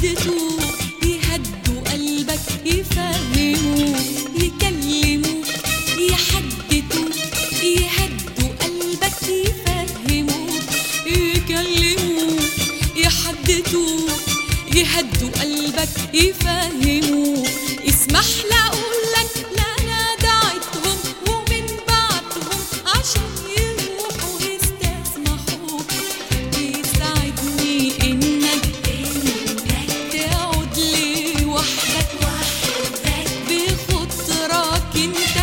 يحدثوا يهدوا قلبك يفهموا يكلموا يحدثوا يهدوا قلبك يفهموا يكلموا يحدثوا يهدوا قلبك يفهموا. اسمح لي اقولك لا انا دعيتهم ومن بعدهم عشان يروحوا يستسمحوا. يسعدني انك تعود لي وحدك بخطرك انت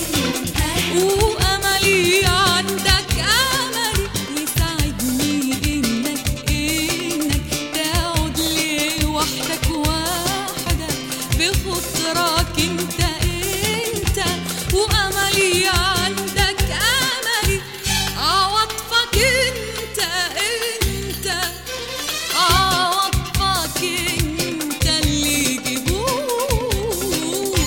واملي عندك املي. يسعدني انك تعود لي وحدك بخطرك انت واملي عندك املي. عواطفك انت عواطفك انت اللي جيبوه.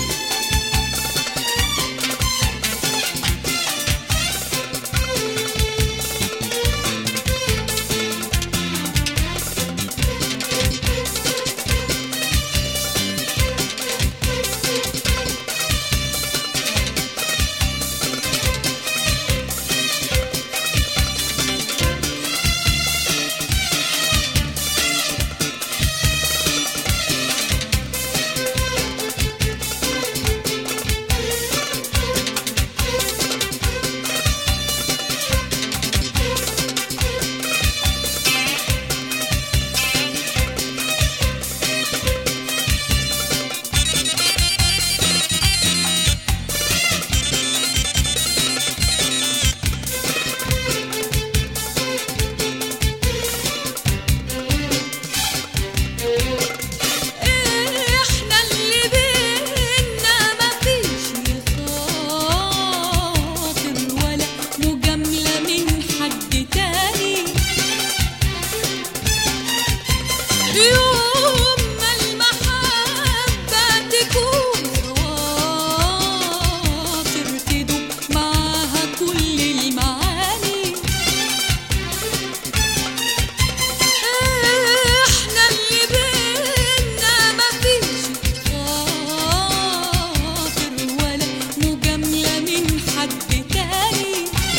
يوم ما المحبة تكون خواطر تدوب معاها كل المعاني. احنا اللي بينا مفيش خاطر ولا مجاملة من حد تاني.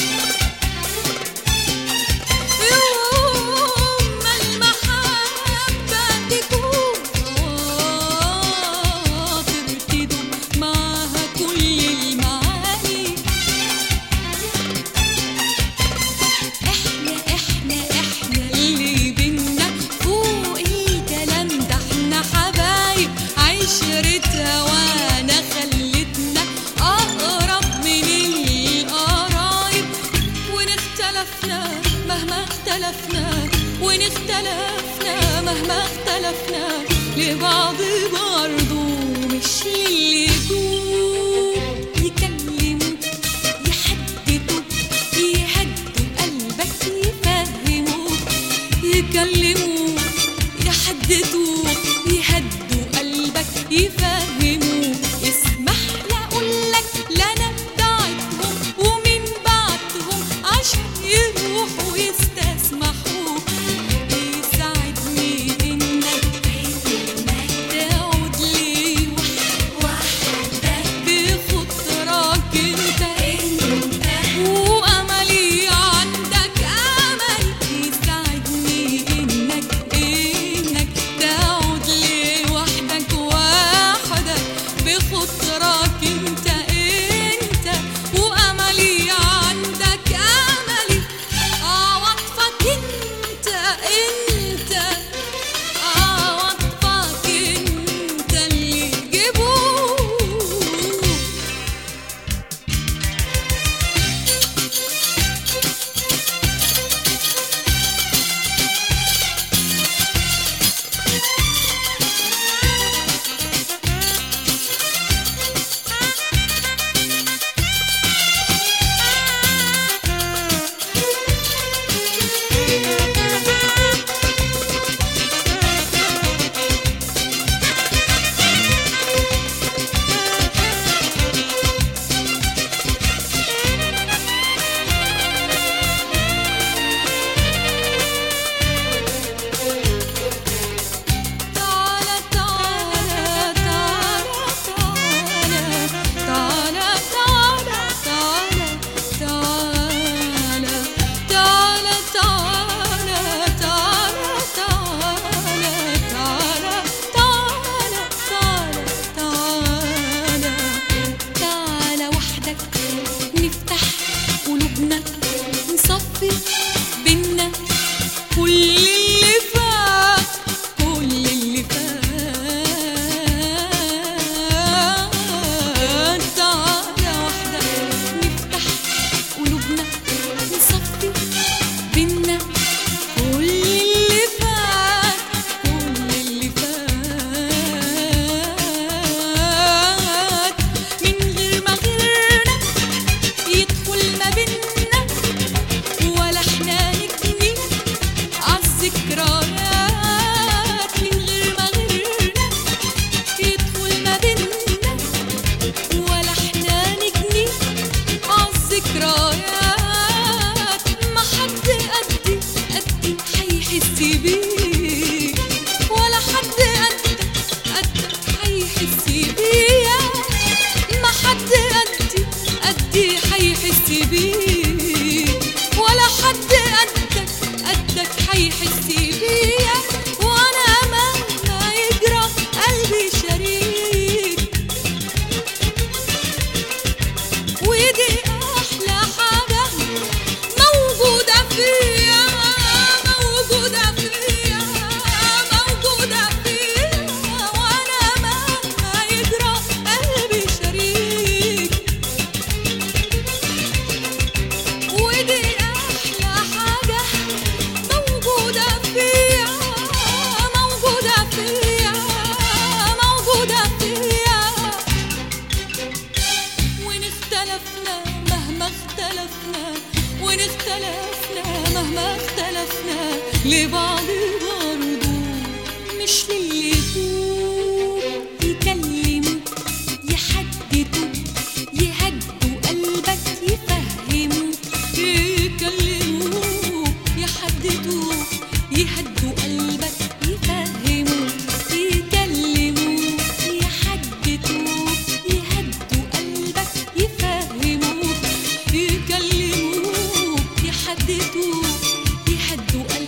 عشرتها وانا خلتنا اقرب من القرايب. ونختلفنا مهما اختلفنا ونختلفنا مهما اختلفنا لبعض برضو مش للي يكون. يكلموا يحددوا يهدوا قلبك يفهموا يكلموا يحددوا يهدوا قلبك يفهموا. اسمح لي اقولك لا انا دعيتهم ومن بعدهم عشان يروحوا يستسمحوا. يسعدني انك تعود لي وحدك بخطرك انت واملي عندك امل. يسعدني انك لبعض برضو، مش للي يفوق يكلموك يحددوك يهدوا قلبك يفهموك، يكلموك يحددوك يهدوا قلبك يفهموك، يكلموك يحددوك يهدوا قلبك يفهموك، يكلموك يحددوك يهدوا قلبك